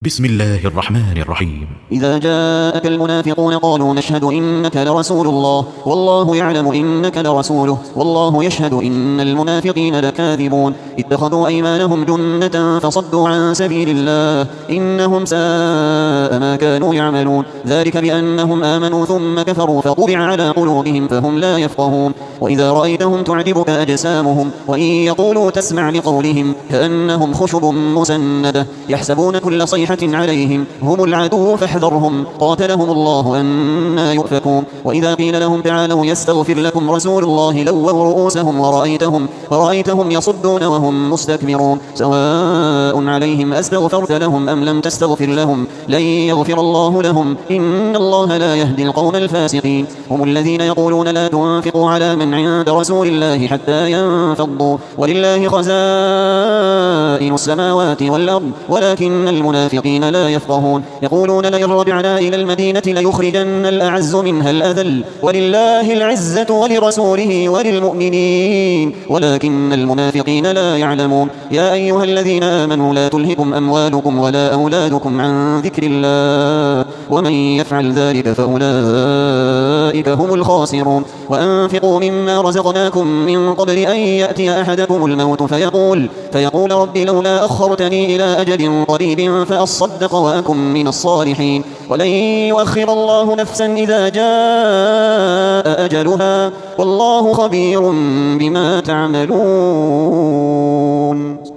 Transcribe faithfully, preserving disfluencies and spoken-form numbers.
بسم الله الرحمن الرحيم. إذا جاءك المنافقون قالوا نشهد إنك لرسول الله والله يعلم إنك لرسوله والله يشهد إن المنافقين لكاذبون اتخذوا أيمانهم جنة فصدوا عن سبيل الله إنهم ساء ما كانوا يعملون ذلك بأنهم آمنوا ثم كفروا فطبع على قلوبهم فهم لا يفقهون وإذا رأيتهم تعجبك أجسامهم وإن يقولوا تسمع لقولهم كأنهم خشب مسندة يحسبون كل صيحة عليهم هم العدو فاحذرهم قاتلهم الله أنا يؤفكون وإذا قيل لهم تعالوا يستغفر لكم رسول الله لووا رؤوسهم ورأيتهم, ورأيتهم يصدون وهم مستكبرون سواء عليهم أستغفرت لهم أم لم تستغفر لهم لن يغفر الله لهم إن الله لا يهدي القوم الفاسقين هم الذين يقولون لا تنفقوا على من عند رسول الله حتى ينفضوا ولله خزائن السماوات والأرض ولكن المنافقين لا يفقهون يقولون لئن رجعنا إلى المدينة ليخرجن الأعز منها الأذل ولله العزة ولرسوله وللمؤمنين ولكن المنافقين لا يعلمون يا أيها الذين آمنوا لا تلهكم أموالكم ولا أولادكم عن ذكر الله ومن يفعل ذلك فأولئك هم الخاسرون وأنفقوا مما رزقناكم من قبل أن يأتي أحدكم الموت فيقول, فيقول رب لولا أخرتني إلى أجل قريب فأصدق وأكن من الصالحين ولن يؤخر الله نفسا إذا جاء أجلها والله خبير بما تعملون.